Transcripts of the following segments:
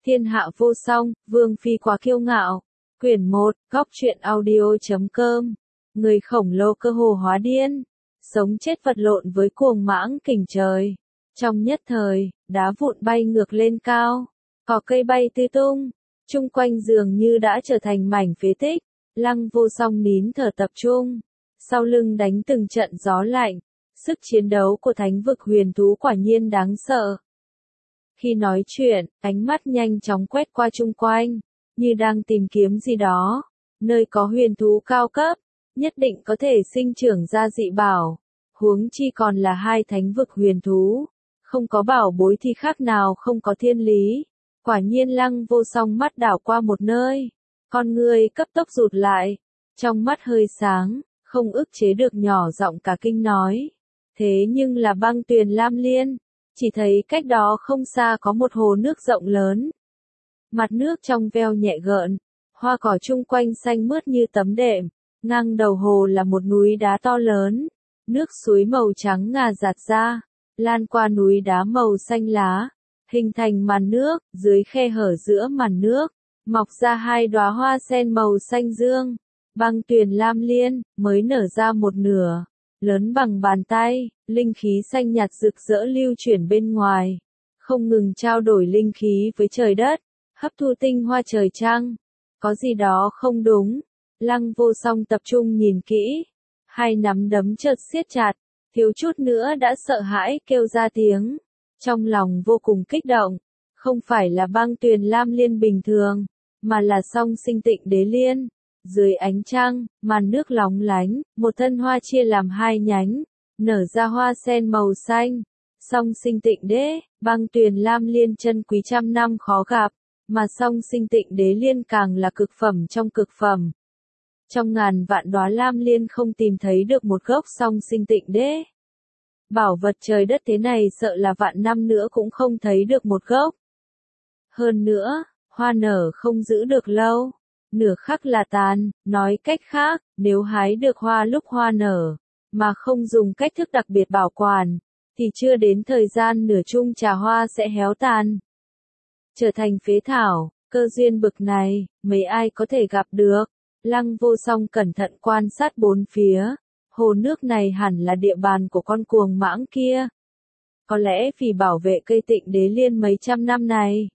Thiên hạ vô song, vương phi quá kiêu ngạo. Quyển 1, góc truyện audio.com. Người khổng lồ cơ hồ hóa điên, sống chết vật lộn với cuồng mãng kình trời. Trong nhất thời, đá vụn bay ngược lên cao, cỏ cây bay tứ tung, chung quanh dường như đã trở thành mảnh phế tích. Lăng Vô Song nín thở tập trung, sau lưng đánh từng trận gió lạnh. Sức chiến đấu của thánh vực huyền thú quả nhiên đáng sợ. Khi nói chuyện, ánh mắt nhanh chóng quét qua chung quanh, như đang tìm kiếm gì đó. Nơi có huyền thú cao cấp, nhất định có thể sinh trưởng ra dị bảo. Huống chi còn là hai thánh vực huyền thú. Không có bảo bối thì khác nào không có thiên lý. Quả nhiên Lăng Vô Song mắt đảo qua một nơi. Con người cấp tốc rụt lại. Trong mắt hơi sáng, không ức chế được nhỏ giọng cả kinh nói. Thế nhưng là băng tuyền Lam Liên. Chỉ thấy cách đó không xa có một hồ nước rộng lớn. Mặt nước trong veo nhẹ gợn, hoa cỏ chung quanh xanh mướt như tấm đệm, ngang đầu hồ là một núi đá to lớn, nước suối màu trắng ngà dạt ra, lan qua núi đá màu xanh lá, hình thành màn nước, dưới khe hở giữa màn nước, mọc ra hai đóa hoa sen màu xanh dương. Băng tuyền Lam Liên, mới nở ra một nửa, lớn bằng bàn tay, linh khí xanh nhạt rực rỡ lưu chuyển bên ngoài, không ngừng trao đổi linh khí với trời đất, hấp thu tinh hoa trời trăng. Có gì đó không đúng. Lăng Vô Song tập trung nhìn kỹ, hai nắm đấm chợt siết chặt, thiếu chút nữa đã sợ hãi kêu ra tiếng, trong lòng vô cùng kích động. Không phải là băng tuyền Lam Liên bình thường, mà là Song Sinh Tịnh Đế Liên. Dưới ánh trăng, màn nước lóng lánh, một thân hoa chia làm hai nhánh, nở ra hoa sen màu xanh. Song Sinh Tịnh Đế, băng tuyền Lam Liên chân quý trăm năm khó gặp, mà Song Sinh Tịnh Đế Liên càng là cực phẩm trong cực phẩm. Trong ngàn vạn đóa Lam Liên không tìm thấy được một gốc Song Sinh Tịnh Đế. Bảo vật trời đất thế này sợ là vạn năm nữa cũng không thấy được một gốc. Hơn nữa, hoa nở không giữ được lâu, nửa khắc là tàn. Nói cách khác, nếu hái được hoa lúc hoa nở, mà không dùng cách thức đặc biệt bảo quản, thì chưa đến thời gian nửa chung trà hoa sẽ héo tàn, trở thành phế thảo. Cơ duyên bực này, mấy ai có thể gặp được. Lăng Vô Song cẩn thận quan sát bốn phía, hồ nước này hẳn là địa bàn của con cuồng mãng kia. Có lẽ vì bảo vệ cây Tịnh Đế Liên mấy trăm năm này,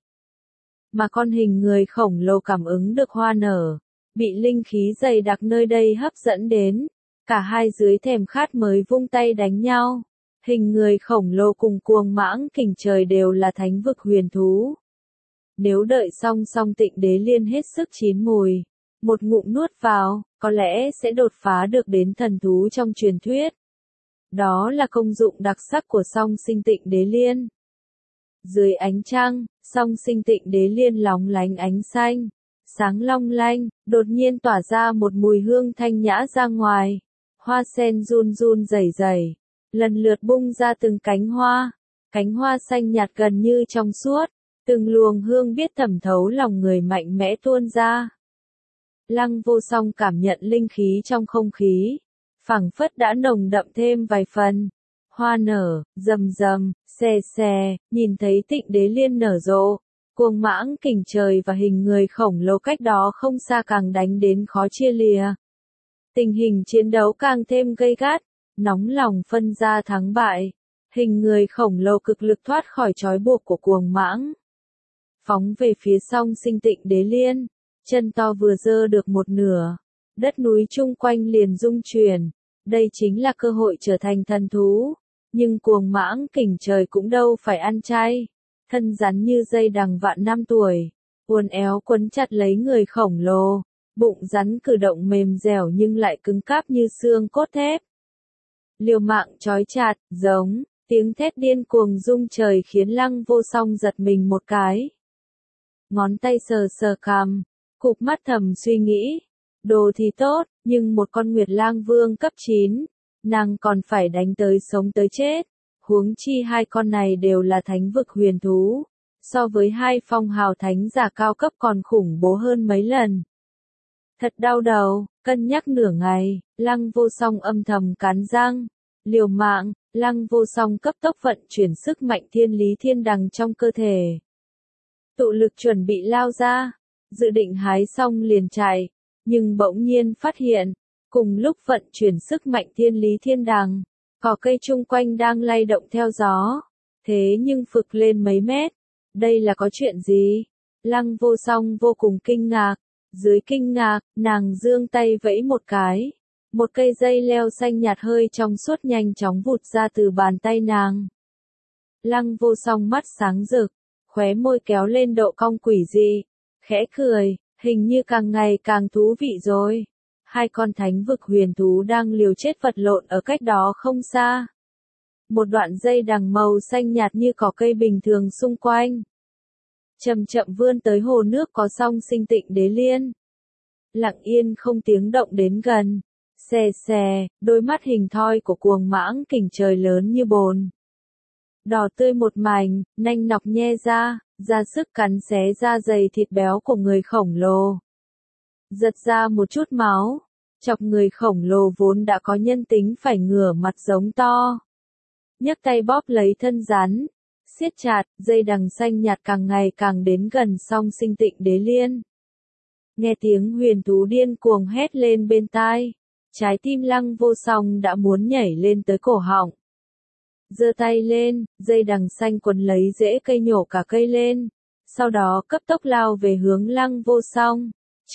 mà con hình người khổng lồ cảm ứng được hoa nở, bị linh khí dày đặc nơi đây hấp dẫn đến, cả hai dưới thèm khát mới vung tay đánh nhau. Hình người khổng lồ cùng cuồng mãng kình trời đều là thánh vực huyền thú. Nếu đợi Song Tịnh Đế Liên hết sức chín mùi, một ngụm nuốt vào, có lẽ sẽ đột phá được đến thần thú trong truyền thuyết. Đó là công dụng đặc sắc của Song Sinh Tịnh Đế Liên. Dưới ánh trăng, Song Sinh Tịnh Đế Liên lóng lánh ánh xanh, sáng long lanh, đột nhiên tỏa ra một mùi hương thanh nhã ra ngoài. Hoa sen run run rẩy rẩy, lần lượt bung ra từng cánh hoa xanh nhạt gần như trong suốt, từng luồng hương biết thẩm thấu lòng người mạnh mẽ tuôn ra. Lăng Vô Song cảm nhận linh khí trong không khí, phảng phất đã nồng đậm thêm vài phần. Hoa nở, rầm rầm, xè xè, nhìn thấy Tịnh Đế Liên nở rộ, cuồng mãng kình trời và hình người khổng lồ cách đó không xa càng đánh đến khó chia lìa. Tình hình chiến đấu càng thêm gay gắt, nóng lòng phân ra thắng bại. Hình người khổng lồ cực lực thoát khỏi trói buộc của cuồng mãng, phóng về phía Song Sinh Tịnh Đế Liên, chân to vừa giơ được một nửa, đất núi chung quanh liền rung chuyển. Đây chính là cơ hội trở thành thần thú. Nhưng cuồng mãng kình trời cũng đâu phải ăn chay, thân rắn như dây đằng vạn năm tuổi, uốn éo quấn chặt lấy người khổng lồ, bụng rắn cử động mềm dẻo nhưng lại cứng cáp như xương cốt thép. Liều mạng trói chặt, giống, tiếng thét điên cuồng rung trời khiến Lăng Vô Song giật mình một cái. Ngón tay sờ sờ cằm, cụp mắt thầm suy nghĩ, đồ thì tốt, nhưng một con Nguyệt Lang Vương cấp 9, nàng còn phải đánh tới sống tới chết. Huống chi hai con này đều là thánh vực huyền thú, so với hai phong hào thánh giả cao cấp còn khủng bố hơn mấy lần. Thật đau đầu, cân nhắc nửa ngày, Lăng Vô Song âm thầm cắn răng, liều mạng. Lăng Vô Song cấp tốc vận chuyển sức mạnh thiên lý thiên đằng trong cơ thể. tụ lực chuẩn bị lao ra, dự định hái xong liền chạy, nhưng bỗng nhiên phát hiện, cùng lúc vận chuyển sức mạnh thiên lý thiên đàng, cỏ cây chung quanh đang lay động theo gió, thế nhưng phực lên mấy mét. Đây là có chuyện gì? Lăng Vô Song vô cùng kinh ngạc, dưới kinh ngạc, nàng giương tay vẫy một cái. Một cây dây leo xanh nhạt hơi trong suốt nhanh chóng vụt ra từ bàn tay nàng. Lăng Vô Song mắt sáng rực, khóe môi kéo lên độ cong quỷ dị, khẽ cười, hình như càng ngày càng thú vị rồi. Hai con thánh vực huyền thú đang liều chết vật lộn ở cách đó không xa. Một đoạn dây đằng màu xanh nhạt như cỏ cây bình thường xung quanh. Chậm chậm vươn tới hồ nước có song sinh tịnh đế liên. Lặng yên không tiếng động đến gần. Xè xè, đôi mắt hình thoi của cuồng mãng kình trời lớn như bồn. Đỏ tươi một mảnh, nanh nọc nhe ra sức cắn xé da dày thịt béo của người khổng lồ. Giật ra một chút máu, chọc người khổng lồ vốn đã có nhân tính phải ngửa mặt giống to. Nhấc tay bóp lấy thân rắn, siết chặt, dây đằng xanh nhạt càng ngày càng đến gần song sinh tịnh đế liên. Nghe tiếng huyền thú điên cuồng hét lên bên tai, trái tim Lăng Vô Song đã muốn nhảy lên tới cổ họng. Giơ tay lên, dây đằng xanh quấn lấy rễ cây nhổ cả cây lên, sau đó cấp tốc lao về hướng Lăng Vô Song.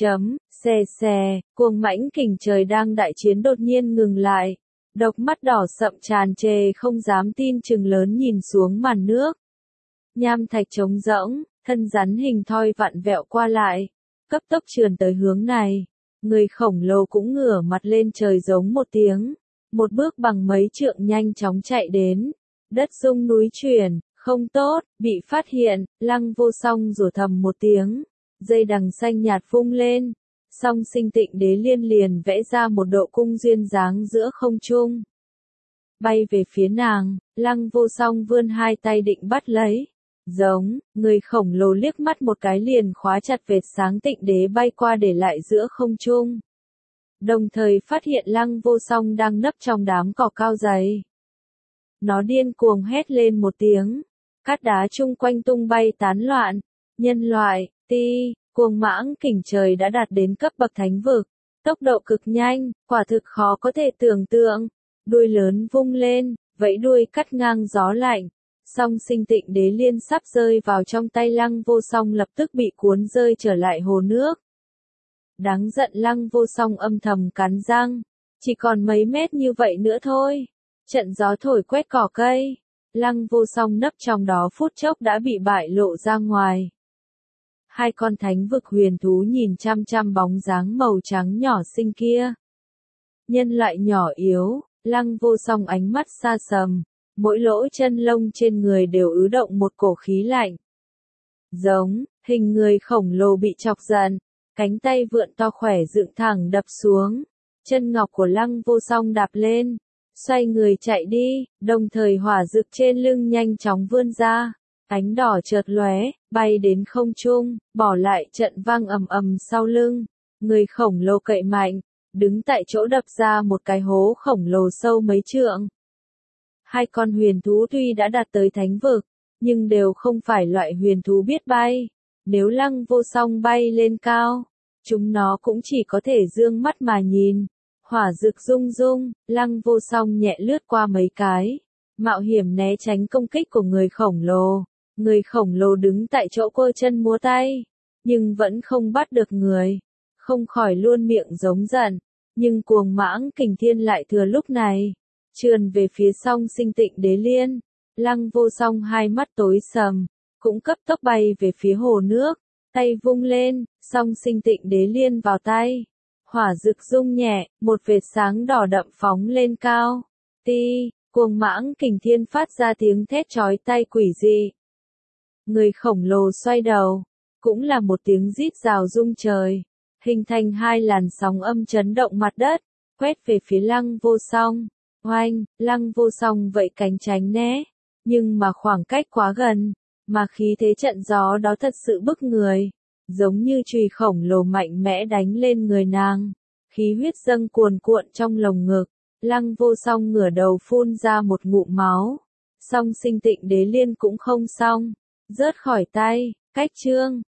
Xè, cuồng mãnh kình trời đang đại chiến đột nhiên ngừng lại. Độc mắt đỏ sậm tràn trề không dám tin chừng lớn nhìn xuống màn nước. Nham thạch trống rỗng, thân rắn hình thoi vặn vẹo qua lại, cấp tốc trườn tới hướng này. Người khổng lồ cũng ngửa mặt lên trời giống một tiếng, một bước bằng mấy trượng nhanh chóng chạy đến. Đất rung núi chuyển, không tốt, bị phát hiện, Lăng Vô Song rủa thầm một tiếng, dây đằng xanh nhạt vung lên. Song sinh tịnh đế liên liền vẽ ra một độ cung duyên dáng giữa không trung. Bay về phía nàng, Lăng Vô Song vươn hai tay định bắt lấy. Giống, người khổng lồ liếc mắt một cái liền khóa chặt vệt sáng tịnh đế bay qua để lại giữa không trung. Đồng thời phát hiện Lăng Vô Song đang nấp trong đám cỏ cao dày. Nó điên cuồng hét lên một tiếng. Cát đá chung quanh tung bay tán loạn. Nhân loại, cuồng mãng kình trời đã đạt đến cấp bậc thánh vực, tốc độ cực nhanh, quả thực khó có thể tưởng tượng. Đuôi lớn vung lên, vẫy đuôi cắt ngang gió lạnh. Song sinh tịnh đế liên sắp rơi vào trong tay Lăng Vô Song lập tức bị cuốn rơi trở lại hồ nước. Đáng giận Lăng Vô Song âm thầm cắn răng, chỉ còn mấy mét như vậy nữa thôi. Trận gió thổi quét cỏ cây, Lăng Vô Song nấp trong đó phút chốc đã bị bại lộ ra ngoài. Hai con thánh vực huyền thú nhìn chăm chăm bóng dáng màu trắng nhỏ xinh kia. Nhân loại nhỏ yếu, Lăng Vô Song ánh mắt xa sầm, mỗi lỗ chân lông trên người đều ứ động một cổ khí lạnh. Giống, hình người khổng lồ bị chọc giận, cánh tay vượn to khỏe dựng thẳng đập xuống, chân ngọc của Lăng Vô Song đạp lên, xoay người chạy đi, đồng thời hỏa dực trên lưng nhanh chóng vươn ra. Ánh đỏ chợt lóe, bay đến không trung, bỏ lại trận vang ầm ầm sau lưng. Người khổng lồ cậy mạnh, đứng tại chỗ đập ra một cái hố khổng lồ sâu mấy trượng. Hai con huyền thú tuy đã đạt tới thánh vực, nhưng đều không phải loại huyền thú biết bay. Nếu Lăng Vô Song bay lên cao, chúng nó cũng chỉ có thể dương mắt mà nhìn. Hỏa dực rung rung, Lăng Vô Song nhẹ lướt qua mấy cái, mạo hiểm né tránh công kích của người khổng lồ. Người khổng lồ đứng tại chỗ quơ chân múa tay, nhưng vẫn không bắt được người, không khỏi luôn miệng giống giận, nhưng cuồng mãng kình thiên lại thừa lúc này, trườn về phía song sinh tịnh đế liên. Lăng Vô Song hai mắt tối sầm, cũng cấp tốc bay về phía hồ nước, tay vung lên, song sinh tịnh đế liên vào tay. Hỏa dực rung nhẹ, một vệt sáng đỏ đậm phóng lên cao. Cuồng mãng kình thiên phát ra tiếng thét chói tai quỷ dị. Người khổng lồ xoay đầu, cũng là một tiếng rít rào rung trời, hình thành hai làn sóng âm chấn động mặt đất, quét về phía Lăng Vô Song. Oanh, Lăng Vô Song vậy cánh tránh né, nhưng mà khoảng cách quá gần, mà khí thế trận gió đó thật sự bức người, giống như chùy khổng lồ mạnh mẽ đánh lên người nàng, khí huyết dâng cuồn cuộn trong lồng ngực. Lăng Vô Song ngửa đầu phun ra một ngụm máu, song sinh tịnh đế liên cũng không xong, rớt khỏi tay, Cách chương